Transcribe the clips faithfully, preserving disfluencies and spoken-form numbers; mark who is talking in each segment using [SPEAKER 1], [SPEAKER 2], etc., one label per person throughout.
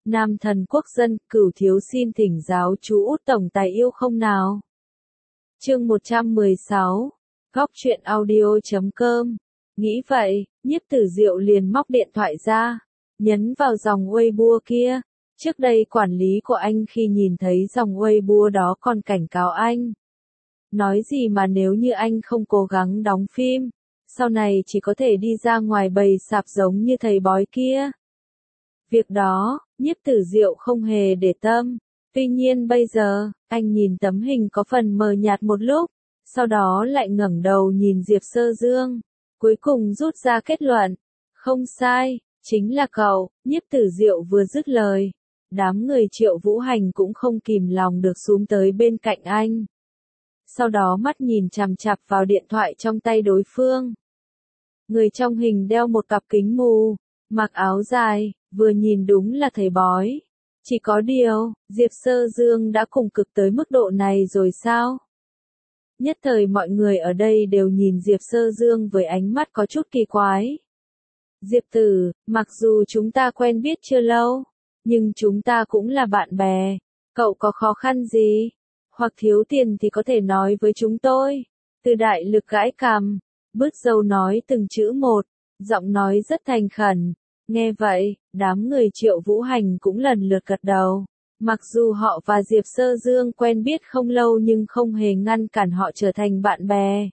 [SPEAKER 1] Nam thần quốc dân, cửu thiếu xin thỉnh giáo chú út tổng tài yêu không nào. Chương một trăm mười sáu, Góc truyện audio chấm com. Nghĩ vậy, Nhiếp Tử Diệu liền móc điện thoại ra, nhấn vào dòng Weibo kia. Trước đây quản lý của anh khi nhìn thấy dòng Weibo đó còn cảnh cáo anh. Nói gì mà nếu như anh không cố gắng đóng phim, sau này chỉ có thể đi ra ngoài bày sạp giống như thầy bói kia. Việc đó, Nhiếp Tử Diệu không hề để tâm. Tuy nhiên bây giờ, anh nhìn tấm hình có phần mờ nhạt một lúc, sau đó lại ngẩng đầu nhìn Diệp Sơ Dương, cuối cùng rút ra kết luận. Không sai, chính là cậu. Nhiếp Tử Diệu vừa dứt lời, đám người Triệu Vũ Hành cũng không kìm lòng được xuống tới bên cạnh anh. Sau đó mắt nhìn chằm chằm vào điện thoại trong tay đối phương. Người trong hình đeo một cặp kính mù, mặc áo dài, vừa nhìn đúng là thầy bói. Chỉ có điều, Diệp Sơ Dương đã cùng cực tới mức độ này rồi sao? Nhất thời mọi người ở đây đều nhìn Diệp Sơ Dương với ánh mắt có chút kỳ quái. Diệp Tử, mặc dù chúng ta quen biết chưa lâu, nhưng chúng ta cũng là bạn bè. Cậu có khó khăn gì? Hoặc thiếu tiền thì có thể nói với chúng tôi. Từ Đại Lực gãi cằm, bứt râu nói từng chữ một, giọng nói rất thành khẩn. Nghe vậy, đám người Triệu Vũ Hành cũng lần lượt gật đầu. Mặc dù họ và Diệp Sơ Dương quen biết không lâu nhưng không hề ngăn cản họ trở thành bạn bè.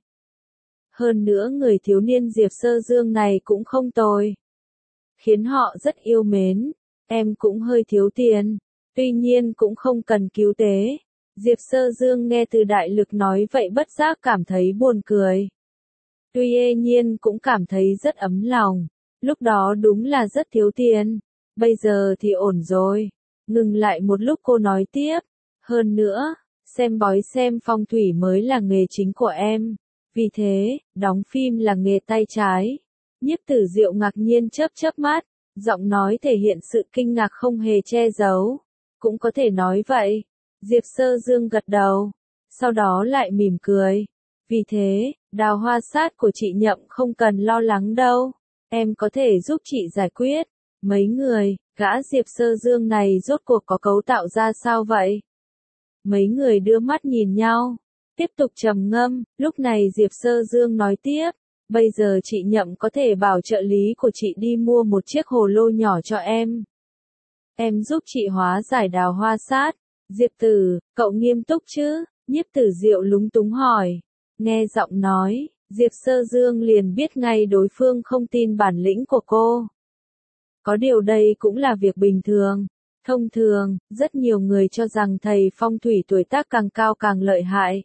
[SPEAKER 1] Hơn nữa người thiếu niên Diệp Sơ Dương này cũng không tồi, khiến họ rất yêu mến. Em cũng hơi thiếu tiền, tuy nhiên cũng không cần cứu tế. Diệp Sơ Dương nghe Từ Đại Lực nói vậy bất giác cảm thấy buồn cười. Tuy ê nhiên cũng cảm thấy rất ấm lòng. Lúc đó đúng là rất thiếu tiền, bây giờ thì ổn rồi. Ngừng lại một lúc cô nói tiếp, hơn nữa, xem bói xem phong thủy mới là nghề chính của em, vì thế, đóng phim là nghề tay trái. Nhiếp Tử Diệu ngạc nhiên chớp chớp mắt, giọng nói thể hiện sự kinh ngạc không hề che giấu. Cũng có thể nói vậy. Diệp Sơ Dương gật đầu, sau đó lại mỉm cười. Vì thế, Đào Hoa Sát của chị Nhậm không cần lo lắng đâu. Em có thể giúp chị giải quyết. Mấy người, gã Diệp Sơ Dương này rốt cuộc có cấu tạo ra sao vậy? Mấy người đưa mắt nhìn nhau, tiếp tục trầm ngâm. Lúc này Diệp Sơ Dương nói tiếp, bây giờ chị Nhậm có thể bảo trợ lý của chị đi mua một chiếc hồ lô nhỏ cho em. Em giúp chị hóa giải Đào Hoa Sát. Diệp Tử, cậu nghiêm túc chứ? Nhiếp Tử Diệu lúng túng hỏi. Nghe giọng nói, Diệp Sơ Dương liền biết ngay đối phương không tin bản lĩnh của cô. Có điều đây cũng là việc bình thường. Thông thường, rất nhiều người cho rằng thầy phong thủy tuổi tác càng cao càng lợi hại,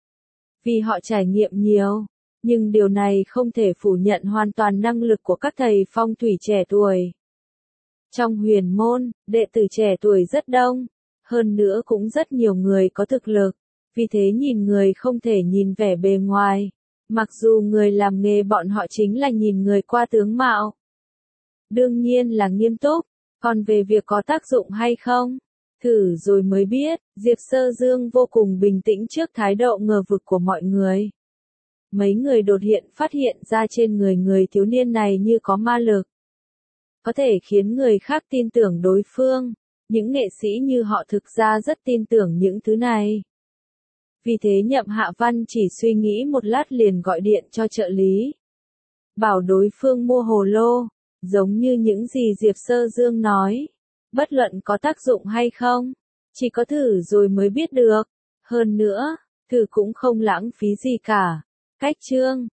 [SPEAKER 1] vì họ trải nghiệm nhiều. Nhưng điều này không thể phủ nhận hoàn toàn năng lực của các thầy phong thủy trẻ tuổi. Trong huyền môn, đệ tử trẻ tuổi rất đông, hơn nữa cũng rất nhiều người có thực lực. Vì thế nhìn người không thể nhìn vẻ bề ngoài. Mặc dù người làm nghề bọn họ chính là nhìn người qua tướng mạo. Đương nhiên là nghiêm túc, còn về việc có tác dụng hay không, thử rồi mới biết. Diệp Sơ Dương vô cùng bình tĩnh trước thái độ ngờ vực của mọi người. Mấy người đột hiện phát hiện ra trên người người thiếu niên này như có ma lực, có thể khiến người khác tin tưởng đối phương. Những nghệ sĩ như họ thực ra rất tin tưởng những thứ này. Vì thế Nhậm Hạ Văn chỉ suy nghĩ một lát liền gọi điện cho trợ lý, bảo đối phương mua hồ lô, giống như những gì Diệp Sơ Dương nói. Bất luận có tác dụng hay không, chỉ có thử rồi mới biết được. Hơn nữa, thử cũng không lãng phí gì cả. Cách chương